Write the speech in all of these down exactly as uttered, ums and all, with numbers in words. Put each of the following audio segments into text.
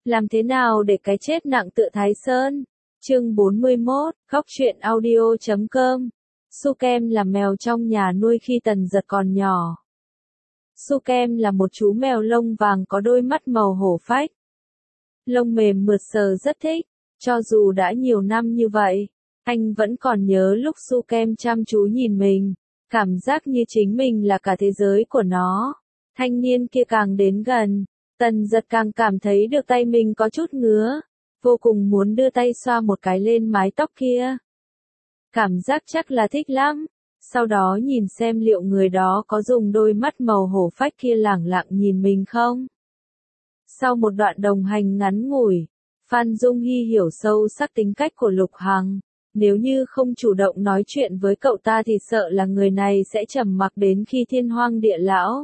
Làm thế nào để cái chết nặng tựa Thái Sơn? Chương bốn mươi mốt, góc truyện audio chấm com. Su Kem là mèo trong nhà nuôi khi Tần Dật còn nhỏ. Su Kem là một chú mèo lông vàng có đôi mắt màu hổ phách. Lông mềm mượt sờ rất thích, cho dù đã nhiều năm như vậy, anh vẫn còn nhớ lúc Su Kem chăm chú nhìn mình, cảm giác như chính mình là cả thế giới của nó. Thanh niên kia càng đến gần, Tần Dật càng cảm thấy được tay mình có chút ngứa, vô cùng muốn đưa tay xoa một cái lên mái tóc kia. Cảm giác chắc là thích lắm, sau đó nhìn xem liệu người đó có dùng đôi mắt màu hổ phách kia lẳng lặng nhìn mình không. Sau một đoạn đồng hành ngắn ngủi, Phan Dung Hy hiểu sâu sắc tính cách của Lục Hằng. Nếu như không chủ động nói chuyện với cậu ta thì sợ là người này sẽ trầm mặc đến khi thiên hoang địa lão.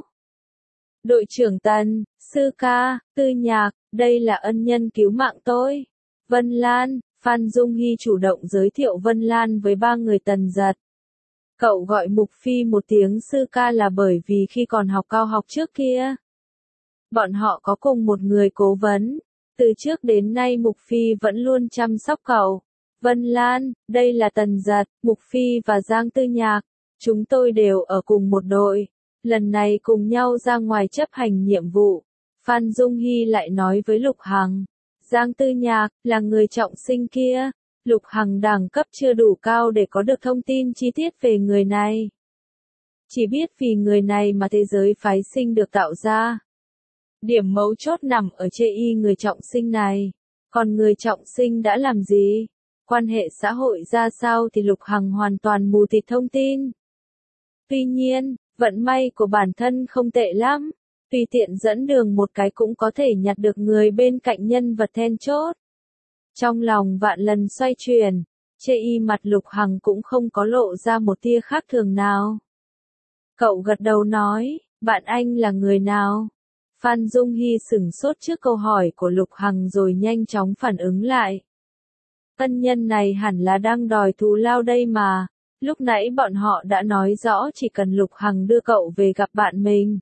Đội trưởng Tần, Sư Ca, Tư Nhạc, đây là ân nhân cứu mạng tôi. Vân Lan, Phan Dung Hy chủ động giới thiệu Vân Lan với ba người Tần Dật. Cậu gọi Mục Phi một tiếng Sư Ca là bởi vì khi còn học cao học trước kia, bọn họ có cùng một người cố vấn. Từ trước đến nay Mục Phi vẫn luôn chăm sóc cậu. Vân Lan, đây là Tần Dật, Mục Phi và Giang Tư Nhạc. Chúng tôi đều ở cùng một đội. Lần này cùng nhau ra ngoài chấp hành nhiệm vụ. Phan Dung Hy lại nói với Lục Hằng. Giang Tư Nhạc, là người trọng sinh kia. Lục Hằng đẳng cấp chưa đủ cao để có được thông tin chi tiết về người này. Chỉ biết vì người này mà thế giới phái sinh được tạo ra. Điểm mấu chốt nằm ở chê y người trọng sinh này. Còn người trọng sinh đã làm gì? Quan hệ xã hội ra sao thì Lục Hằng hoàn toàn mù tịt thông tin. Tuy nhiên, vận may của bản thân không tệ lắm. Tùy tiện dẫn đường một cái cũng có thể nhặt được người bên cạnh nhân vật then chốt. Trong lòng vạn lần xoay chuyển, chê y mặt Lục Hằng cũng không có lộ ra một tia khác thường nào. Cậu gật đầu nói, bạn anh là người nào? Phan Dung Hy sửng sốt trước câu hỏi của Lục Hằng rồi nhanh chóng phản ứng lại. Ân nhân này hẳn là đang đòi thù lao đây mà, lúc nãy bọn họ đã nói rõ chỉ cần Lục Hằng đưa cậu về gặp bạn mình.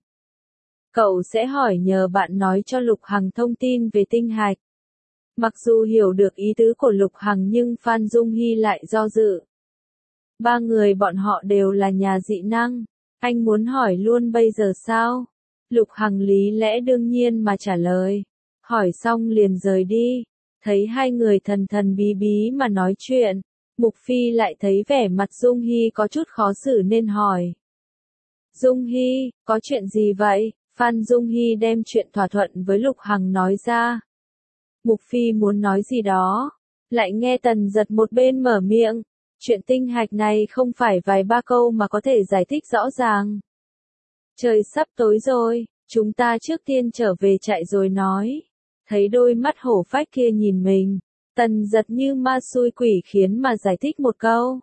Cậu sẽ hỏi nhờ bạn nói cho Lục Hằng thông tin về tinh hạch. Mặc dù hiểu được ý tứ của Lục Hằng nhưng Phan Dung Hy lại do dự. Ba người bọn họ đều là nhà dị năng, anh muốn hỏi luôn bây giờ sao? Lục Hằng lý lẽ đương nhiên mà trả lời. Hỏi xong liền rời đi. Thấy hai người thần thần bí bí mà nói chuyện, Mục Phi lại thấy vẻ mặt Dung Hy có chút khó xử nên hỏi. Dung Hy, có chuyện gì vậy? Phan Dung Hy đem chuyện thỏa thuận với Lục Hằng nói ra. Mục Phi muốn nói gì đó, lại nghe Tần Dật một bên mở miệng. Chuyện tinh hạch này không phải vài ba câu mà có thể giải thích rõ ràng. Trời sắp tối rồi, chúng ta trước tiên trở về trại rồi nói. Thấy đôi mắt hổ phách kia nhìn mình, Tần Dật như ma xui quỷ khiến mà giải thích một câu.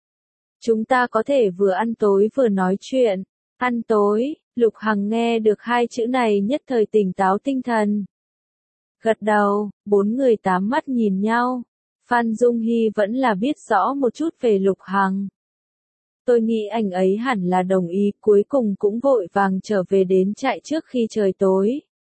Chúng ta có thể vừa ăn tối vừa nói chuyện. Ăn tối, Lục Hằng nghe được hai chữ này nhất thời tỉnh táo tinh thần. Gật đầu, bốn người tám mắt nhìn nhau. Phan Dung Hy vẫn là biết rõ một chút về Lục Hằng. Tôi nghĩ anh ấy hẳn là đồng ý, cuối cùng cũng vội vàng trở về đến trại trước khi trời tối.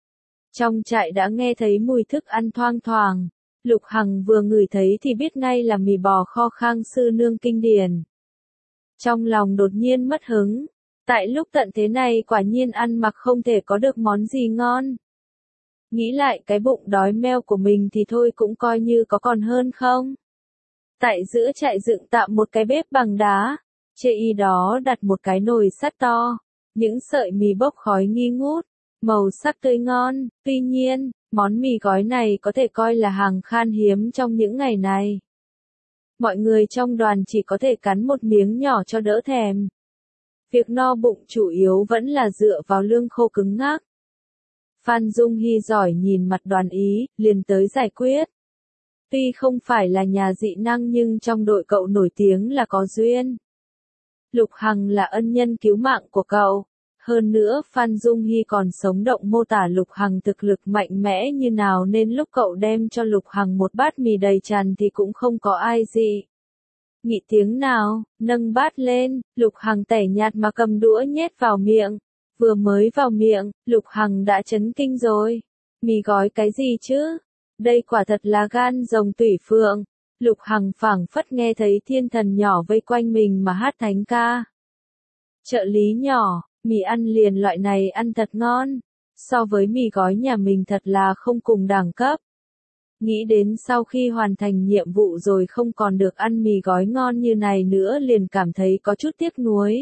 Trong trại đã nghe thấy mùi thức ăn thoang thoảng. Lục Hằng vừa ngửi thấy thì biết ngay là mì bò kho Khang Sư Nương kinh điển. Trong lòng đột nhiên mất hứng. Tại lúc tận thế này quả nhiên ăn mặc không thể có được món gì ngon. Nghĩ lại cái bụng đói meo của mình thì thôi cũng coi như có còn hơn không. Tại giữa trại dựng tạm một cái bếp bằng đá. Chê y đó đặt một cái nồi sắt to. Những sợi mì bốc khói nghi ngút. Màu sắc tươi ngon. Tuy nhiên, món mì gói này có thể coi là hàng khan hiếm trong những ngày này. Mọi người trong đoàn chỉ có thể cắn một miếng nhỏ cho đỡ thèm. Việc no bụng chủ yếu vẫn là dựa vào lương khô cứng ngắc. Phan Dung Hy giỏi nhìn mặt đoàn ý, liền tới giải quyết. Tuy không phải là nhà dị năng nhưng trong đội cậu nổi tiếng là có duyên. Lục Hằng là ân nhân cứu mạng của cậu. Hơn nữa Phan Dung Hy còn sống động mô tả Lục Hằng thực lực mạnh mẽ như nào nên lúc cậu đem cho Lục Hằng một bát mì đầy tràn thì cũng không có ai gì. Nghĩ tiếng nào, nâng bát lên, Lục Hằng tẻ nhạt mà cầm đũa nhét vào miệng. Vừa mới vào miệng, Lục Hằng đã chấn kinh rồi. Mì gói cái gì chứ? Đây quả thật là gan rồng tủy phượng. Lục Hằng phảng phất nghe thấy thiên thần nhỏ vây quanh mình mà hát thánh ca. Trợ lý nhỏ, mì ăn liền loại này ăn thật ngon. So với mì gói nhà mình thật là không cùng đẳng cấp. Nghĩ đến sau khi hoàn thành nhiệm vụ rồi không còn được ăn mì gói ngon như này nữa liền cảm thấy có chút tiếc nuối.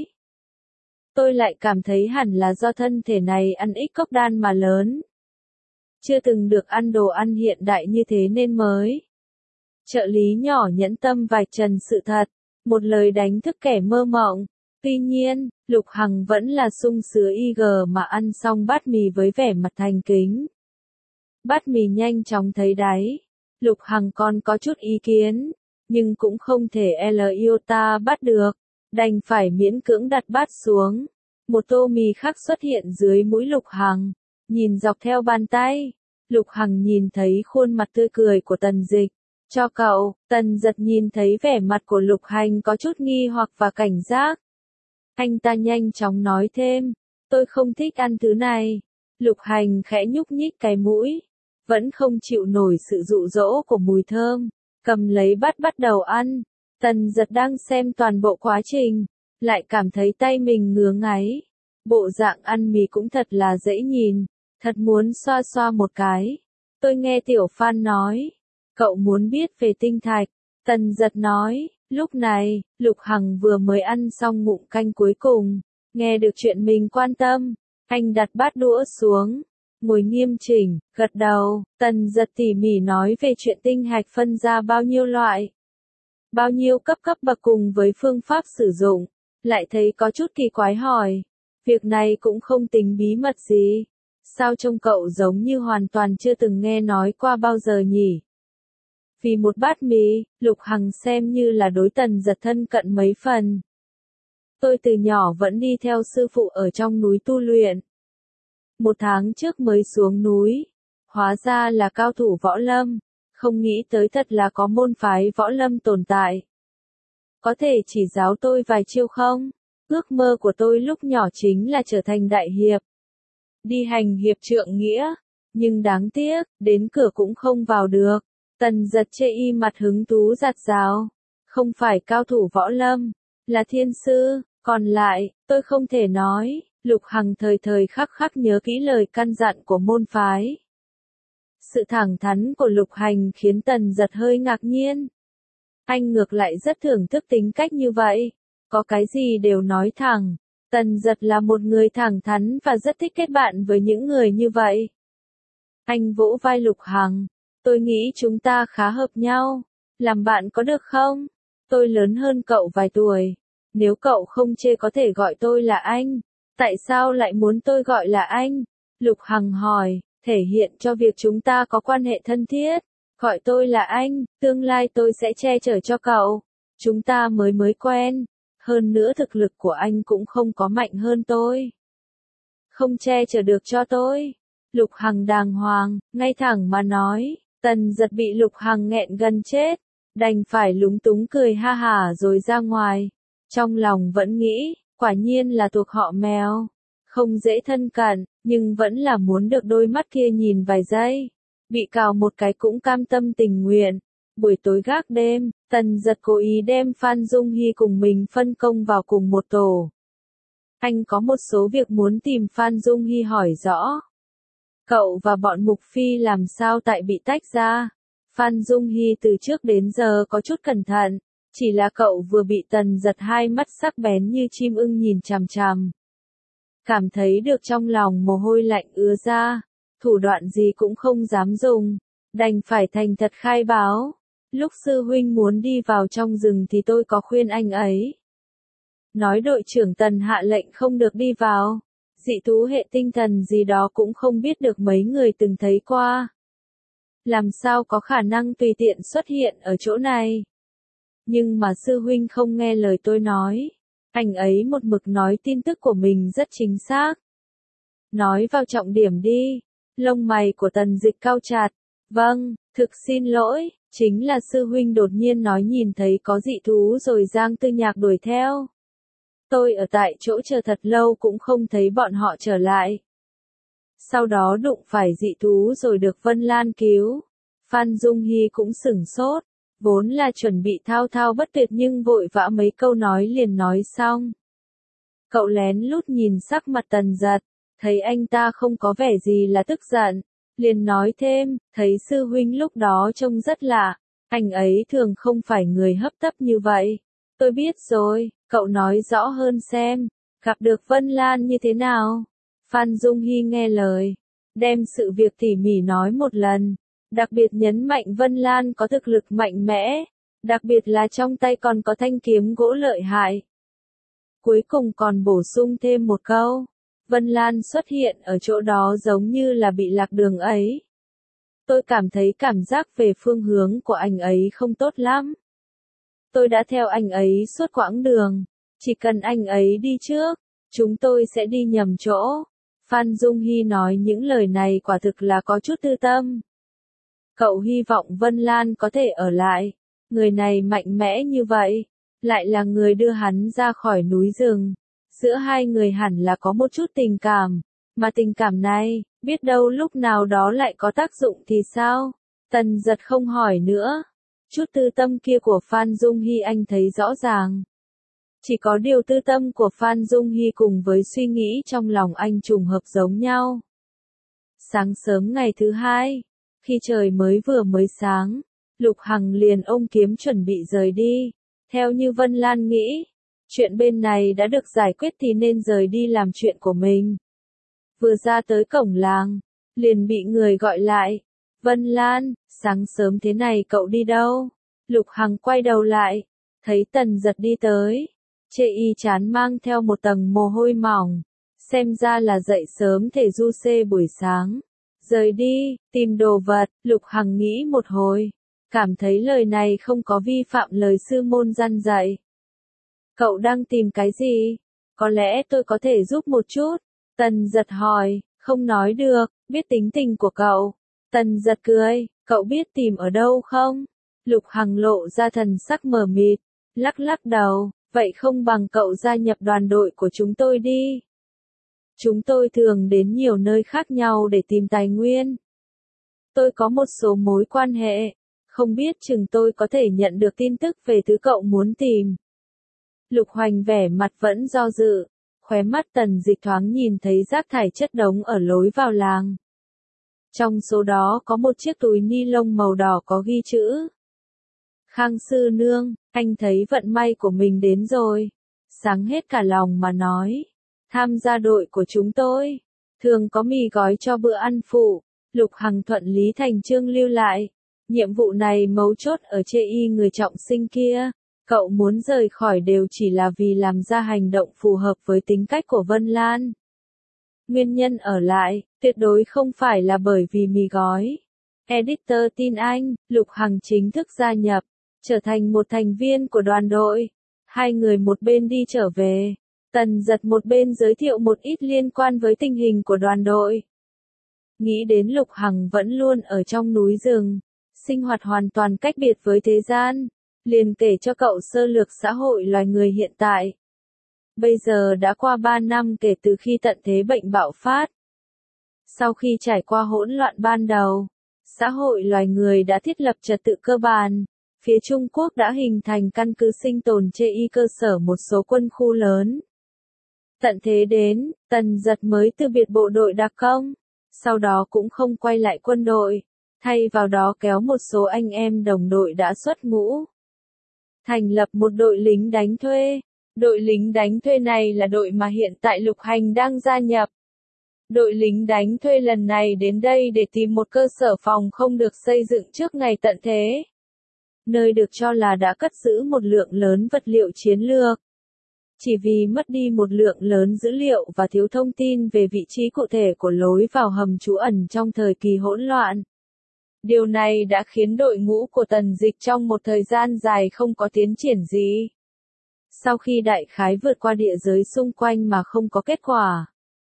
Tôi lại cảm thấy hẳn là do thân thể này ăn ít cốc đan mà lớn. Chưa từng được ăn đồ ăn hiện đại như thế nên mới. Trợ lý nhỏ nhẫn tâm vạch trần sự thật, một lời đánh thức kẻ mơ mộng. Tuy nhiên, Lục Hằng vẫn là sung sứa y gờ mà ăn xong bát mì với vẻ mặt thành kính. Bát mì nhanh chóng thấy đáy. Lục Hằng còn có chút ý kiến, nhưng cũng không thể L iota bắt được, đành phải miễn cưỡng đặt bát xuống. Một tô mì khác xuất hiện dưới mũi Lục Hằng, nhìn dọc theo bàn tay. Lục Hằng nhìn thấy khuôn mặt tươi cười của Tần Dịch. Cho cậu, Tần Giật nhìn thấy vẻ mặt của Lục Hành có chút nghi hoặc và cảnh giác. Anh ta nhanh chóng nói thêm, tôi không thích ăn thứ này. Lục Hành khẽ nhúc nhích cái mũi, vẫn không chịu nổi sự dụ dỗ của mùi thơm, cầm lấy bát bắt đầu ăn. Tần Giật đang xem toàn bộ quá trình, lại cảm thấy tay mình ngứa ngáy. Bộ dạng ăn mì cũng thật là dễ nhìn, thật muốn xoa xoa một cái. Tôi nghe Tiểu Phan nói, cậu muốn biết về tinh thạch. Tần Giật nói, lúc này, Lục Hằng vừa mới ăn xong ngụm canh cuối cùng, nghe được chuyện mình quan tâm, anh đặt bát đũa xuống, ngồi nghiêm chỉnh, gật đầu. Tần Giật tỉ mỉ nói về chuyện tinh hạch phân ra bao nhiêu loại, bao nhiêu cấp cấp bậc cùng với phương pháp sử dụng, lại thấy có chút kỳ quái hỏi, việc này cũng không tính bí mật gì, sao trông cậu giống như hoàn toàn chưa từng nghe nói qua bao giờ nhỉ? Vì một bát mì, Lục Hằng xem như là đối Tần Giật thân cận mấy phần. Tôi từ nhỏ vẫn đi theo sư phụ ở trong núi tu luyện. Một tháng trước mới xuống núi, hóa ra là cao thủ võ lâm, không nghĩ tới thật là có môn phái võ lâm tồn tại. Có thể chỉ giáo tôi vài chiêu không? Ước mơ của tôi lúc nhỏ chính là trở thành đại hiệp, đi hành hiệp trượng nghĩa, nhưng đáng tiếc, đến cửa cũng không vào được. Tần Giật chê y mặt hứng thú giặt rào, không phải cao thủ võ lâm, là thiên sư, còn lại, tôi không thể nói. Lục Hằng thời thời khắc khắc nhớ kỹ lời căn dặn của môn phái. Sự thẳng thắn của Lục Hành khiến Tần Giật hơi ngạc nhiên. Anh ngược lại rất thưởng thức tính cách như vậy, có cái gì đều nói thẳng. Tần Giật là một người thẳng thắn và rất thích kết bạn với những người như vậy. Anh vỗ vai Lục Hằng, tôi nghĩ chúng ta khá hợp nhau, làm bạn có được không? Tôi lớn hơn cậu vài tuổi, nếu cậu không chê có thể gọi tôi là anh. Tại sao lại muốn tôi gọi là anh? Lục Hằng hỏi, thể hiện cho việc chúng ta có quan hệ thân thiết. Gọi tôi là anh, tương lai tôi sẽ che chở cho cậu. Chúng ta mới mới quen. Hơn nữa thực lực của anh cũng không có mạnh hơn tôi. Không che chở được cho tôi. Lục Hằng đàng hoàng, ngay thẳng mà nói. Tần Giật bị Lục Hằng nghẹn gần chết, đành phải lúng túng cười ha hả rồi ra ngoài. Trong lòng vẫn nghĩ, quả nhiên là thuộc họ mèo, không dễ thân cận, nhưng vẫn là muốn được đôi mắt kia nhìn vài giây. Bị cào một cái cũng cam tâm tình nguyện. Buổi tối gác đêm, Tần Giật cố ý đem Phan Dung Hy cùng mình phân công vào cùng một tổ. Anh có một số việc muốn tìm Phan Dung Hy hỏi rõ. Cậu và bọn Mục Phi làm sao tại bị tách ra? Phan Dung Hy từ trước đến giờ có chút cẩn thận, chỉ là cậu vừa bị Tần Giật hai mắt sắc bén như chim ưng nhìn chằm chằm. Cảm thấy được trong lòng mồ hôi lạnh ứa ra, thủ đoạn gì cũng không dám dùng, đành phải thành thật khai báo. Lúc sư huynh muốn đi vào trong rừng thì tôi có khuyên anh ấy. Nói đội trưởng Tần hạ lệnh không được đi vào. Dị thú hệ tinh thần gì đó cũng không biết được mấy người từng thấy qua. Làm sao có khả năng tùy tiện xuất hiện ở chỗ này. Nhưng mà sư huynh không nghe lời tôi nói. Anh ấy một mực nói tin tức của mình rất chính xác. Nói vào trọng điểm đi. Lông mày của Tần Dịch cau chặt. Vâng, thực xin lỗi, chính là sư huynh đột nhiên nói nhìn thấy có dị thú rồi Giang Tư Nhạc đuổi theo. Tôi ở tại chỗ chờ thật lâu cũng không thấy bọn họ trở lại. Sau đó đụng phải dị thú rồi được Vân Lan cứu. Phan Dung Hy cũng sửng sốt, vốn là chuẩn bị thao thao bất tuyệt nhưng vội vã mấy câu nói liền nói xong. Cậu lén lút nhìn sắc mặt Tần Dật, thấy anh ta không có vẻ gì là tức giận, liền nói thêm, thấy sư huynh lúc đó trông rất lạ, anh ấy thường không phải người hấp tấp như vậy. Tôi biết rồi, cậu nói rõ hơn xem, gặp được Vân Lan như thế nào? Phan Dung Hy nghe lời, đem sự việc tỉ mỉ nói một lần, đặc biệt nhấn mạnh Vân Lan có thực lực mạnh mẽ, đặc biệt là trong tay còn có thanh kiếm gỗ lợi hại. Cuối cùng còn bổ sung thêm một câu, Vân Lan xuất hiện ở chỗ đó giống như là bị lạc đường ấy. Tôi cảm thấy cảm giác về phương hướng của anh ấy không tốt lắm. Tôi đã theo anh ấy suốt quãng đường, chỉ cần anh ấy đi trước, chúng tôi sẽ đi nhầm chỗ. Phan Dung Hy nói những lời này quả thực là có chút tư tâm. Cậu hy vọng Vân Lan có thể ở lại, người này mạnh mẽ như vậy, lại là người đưa hắn ra khỏi núi rừng. Giữa hai người hẳn là có một chút tình cảm, mà tình cảm này, biết đâu lúc nào đó lại có tác dụng thì sao? Tần Dật không hỏi nữa. Chút tư tâm kia của Phan Dung Hy anh thấy rõ ràng. Chỉ có điều tư tâm của Phan Dung Hy cùng với suy nghĩ trong lòng anh trùng hợp giống nhau. Sáng sớm ngày thứ hai, khi trời mới vừa mới sáng, Lục Hằng liền ôm kiếm chuẩn bị rời đi. Theo như Vân Lan nghĩ, chuyện bên này đã được giải quyết thì nên rời đi làm chuyện của mình. Vừa ra tới cổng làng, liền bị người gọi lại. Vân Lan, sáng sớm thế này cậu đi đâu? Lục Hằng quay đầu lại, thấy Tần Dật đi tới. Chê y chán mang theo một tầng mồ hôi mỏng. Xem ra là dậy sớm thể du xê buổi sáng. Rời đi, tìm đồ vật, Lục Hằng nghĩ một hồi. Cảm thấy lời này không có vi phạm lời sư môn răn dạy. Cậu đang tìm cái gì? Có lẽ tôi có thể giúp một chút. Tần Dật hỏi, không nói được, biết tính tình của cậu. Tần Dật cười, cậu biết tìm ở đâu không? Lục Hằng lộ ra thần sắc mờ mịt, lắc lắc đầu, vậy không bằng cậu gia nhập đoàn đội của chúng tôi đi. Chúng tôi thường đến nhiều nơi khác nhau để tìm tài nguyên. Tôi có một số mối quan hệ, không biết chừng tôi có thể nhận được tin tức về thứ cậu muốn tìm. Lục Hoành vẻ mặt vẫn do dự, khóe mắt Tần Dịch thoáng nhìn thấy rác thải chất đống ở lối vào làng. Trong số đó có một chiếc túi ni lông màu đỏ có ghi chữ. Khang sư nương, anh thấy vận may của mình đến rồi. Sáng hết cả lòng mà nói. Tham gia đội của chúng tôi. Thường có mì gói cho bữa ăn phụ. Lục Hằng thuận lý thành chương lưu lại. Nhiệm vụ này mấu chốt ở chê y người trọng sinh kia. Cậu muốn rời khỏi đều chỉ là vì làm ra hành động phù hợp với tính cách của Vân Lan. Nguyên nhân ở lại, tuyệt đối không phải là bởi vì mì gói. Editor tin anh, Lục Hằng chính thức gia nhập, trở thành một thành viên của đoàn đội. Hai người một bên đi trở về, Tần Dật một bên giới thiệu một ít liên quan với tình hình của đoàn đội. Nghĩ đến Lục Hằng vẫn luôn ở trong núi rừng, sinh hoạt hoàn toàn cách biệt với thế gian, liền kể cho cậu sơ lược xã hội loài người hiện tại. Bây giờ đã qua ba năm kể từ khi tận thế bệnh bạo phát. Sau khi trải qua hỗn loạn ban đầu, xã hội loài người đã thiết lập trật tự cơ bản. Phía Trung Quốc đã hình thành căn cứ sinh tồn chê y cơ sở một số quân khu lớn. Tận thế đến, Tần Dật mới từ biệt bộ đội đặc công, sau đó cũng không quay lại quân đội, thay vào đó kéo một số anh em đồng đội đã xuất ngũ. Thành lập một đội lính đánh thuê. Đội lính đánh thuê này là đội mà hiện tại Lục Hành đang gia nhập. Đội lính đánh thuê lần này đến đây để tìm một cơ sở phòng không được xây dựng trước ngày tận thế. Nơi được cho là đã cất giữ một lượng lớn vật liệu chiến lược. Chỉ vì mất đi một lượng lớn dữ liệu và thiếu thông tin về vị trí cụ thể của lối vào hầm trú ẩn trong thời kỳ hỗn loạn. Điều này đã khiến đội ngũ của Tần Dịch trong một thời gian dài không có tiến triển gì. Sau khi đại khái vượt qua địa giới xung quanh mà không có kết quả.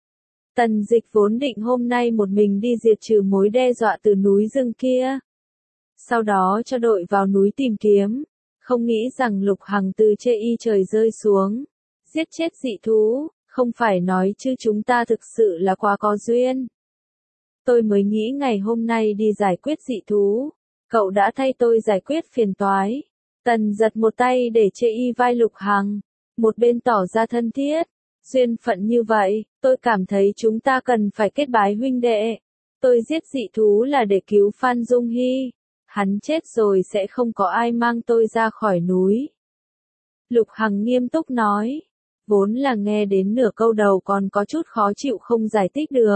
Tần Dịch vốn định hôm nay một mình đi diệt trừ mối đe dọa từ núi rừng kia. Sau đó cho đội vào núi tìm kiếm. Không nghĩ rằng Lục Hằng từ chê y trời rơi xuống. Giết chết dị thú, không phải nói chứ chúng ta thực sự là quá có duyên. Tôi mới nghĩ ngày hôm nay đi giải quyết dị thú. Cậu đã thay tôi giải quyết phiền toái. Tần giật một tay để chê y vai Lục Hằng, một bên tỏ ra thân thiết. Duyên phận như vậy, tôi cảm thấy chúng ta cần phải kết bái huynh đệ. Tôi giết dị thú là để cứu Phan Dung Hy. Hắn chết rồi sẽ không có ai mang tôi ra khỏi núi. Lục Hằng nghiêm túc nói. Vốn là nghe đến nửa câu đầu còn có chút khó chịu không giải thích được.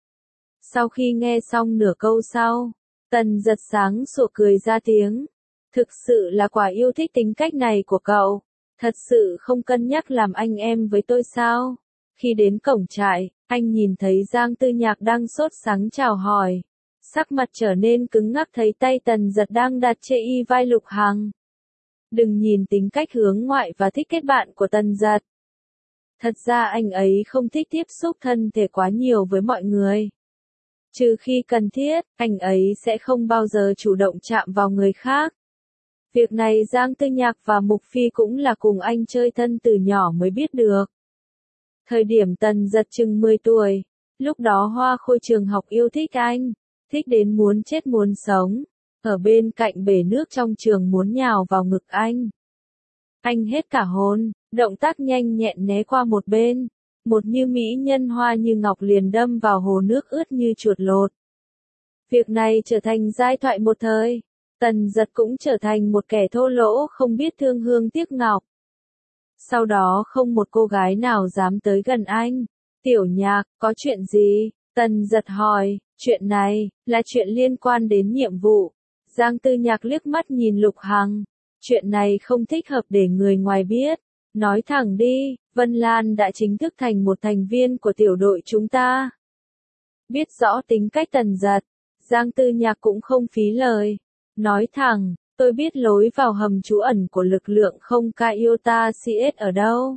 Sau khi nghe xong nửa câu sau, Tần giật sáng sủa cười ra tiếng. Thực sự là quả yêu thích tính cách này của cậu. Thật sự không cân nhắc làm anh em với tôi sao? Khi đến cổng trại, anh nhìn thấy Giang Tư Nhạc đang sốt sắng chào hỏi. Sắc mặt trở nên cứng ngắc thấy tay Tần giật đang đặt chê y vai Lục Hằng. Đừng nhìn tính cách hướng ngoại và thích kết bạn của Tần giật. Thật ra anh ấy không thích tiếp xúc thân thể quá nhiều với mọi người. Trừ khi cần thiết, anh ấy sẽ không bao giờ chủ động chạm vào người khác. Việc này Giang Tư Nhạc và Mục Phi cũng là cùng anh chơi thân từ nhỏ mới biết được. Thời điểm Tần giật chừng mười tuổi, lúc đó Hoa Khôi trường học yêu thích anh, thích đến muốn chết muốn sống, ở bên cạnh bể nước trong trường muốn nhào vào ngực anh. Anh hết cả hồn, động tác nhanh nhẹn né qua một bên, một như mỹ nhân hoa như ngọc liền đâm vào hồ nước ướt như chuột lột. Việc này trở thành giai thoại một thời. Tần giật cũng trở thành một kẻ thô lỗ không biết thương hương tiếc ngọc. Sau đó không một cô gái nào dám tới gần anh. Tiểu Nhạc, có chuyện gì? Tần giật hỏi, chuyện này, là chuyện liên quan đến nhiệm vụ. Giang Tư Nhạc liếc mắt nhìn Lục Hằng. Chuyện này không thích hợp để người ngoài biết. Nói thẳng đi, Vân Lan đã chính thức thành một thành viên của tiểu đội chúng ta. Biết rõ tính cách Tần giật, Giang Tư Nhạc cũng không phí lời. Nói thẳng, tôi biết lối vào hầm trú ẩn của lực lượng không Kaiota xê ét ở đâu.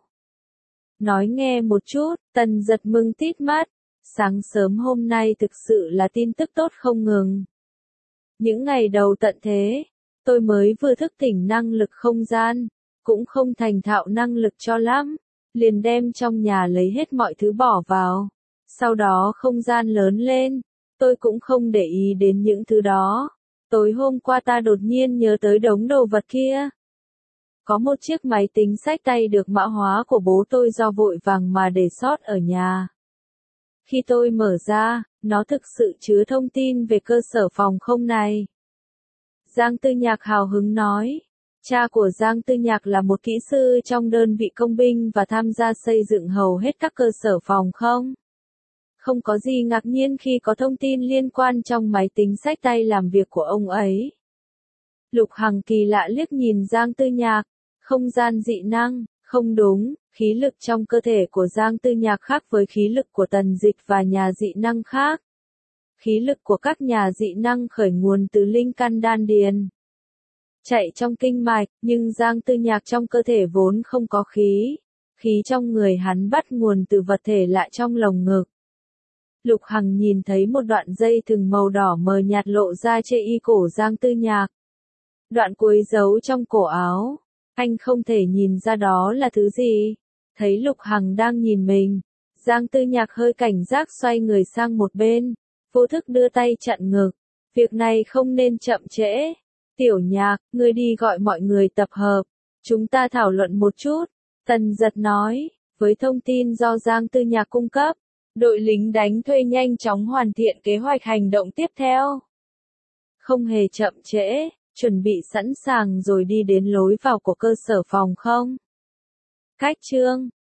Nói nghe một chút, Tần giật mừng tít mắt. Sáng sớm hôm nay thực sự là tin tức tốt không ngừng. Những ngày đầu tận thế, tôi mới vừa thức tỉnh năng lực không gian, cũng không thành thạo năng lực cho lắm, liền đem trong nhà lấy hết mọi thứ bỏ vào. Sau đó không gian lớn lên, tôi cũng không để ý đến những thứ đó. Tối hôm qua ta đột nhiên nhớ tới đống đồ vật kia. Có một chiếc máy tính xách tay được mã hóa của bố tôi do vội vàng mà để sót ở nhà. Khi tôi mở ra, nó thực sự chứa thông tin về cơ sở phòng không này. Giang Tư Nhạc hào hứng nói. Cha của Giang Tư Nhạc là một kỹ sư trong đơn vị công binh và tham gia xây dựng hầu hết các cơ sở phòng không. Không có gì ngạc nhiên khi có thông tin liên quan trong máy tính xách tay làm việc của ông ấy. Lục Hằng kỳ lạ liếc nhìn Giang Tư Nhạc. Không gian dị năng, không đúng, khí lực trong cơ thể của Giang Tư Nhạc khác với khí lực của Tần Dịch và nhà dị năng khác. Khí lực của các nhà dị năng khởi nguồn từ linh căn đan điền, chạy trong kinh mạch, nhưng Giang Tư Nhạc trong cơ thể vốn không có khí. Khí trong người hắn bắt nguồn từ vật thể lạ trong lồng ngực. Lục Hằng nhìn thấy một đoạn dây thừng màu đỏ mờ nhạt lộ ra trên y cổ Giang Tư Nhạc. Đoạn cuối giấu trong cổ áo. Anh không thể nhìn ra đó là thứ gì. Thấy Lục Hằng đang nhìn mình, Giang Tư Nhạc hơi cảnh giác xoay người sang một bên, vô thức đưa tay chặn ngực. Việc này không nên chậm trễ. Tiểu Nhạc, ngươi đi gọi mọi người tập hợp. Chúng ta thảo luận một chút. Tần giật nói, với thông tin do Giang Tư Nhạc cung cấp, đội lính đánh thuê nhanh chóng hoàn thiện kế hoạch hành động tiếp theo. Không hề chậm trễ, chuẩn bị sẵn sàng rồi đi đến lối vào của cơ sở phòng không. Cách chương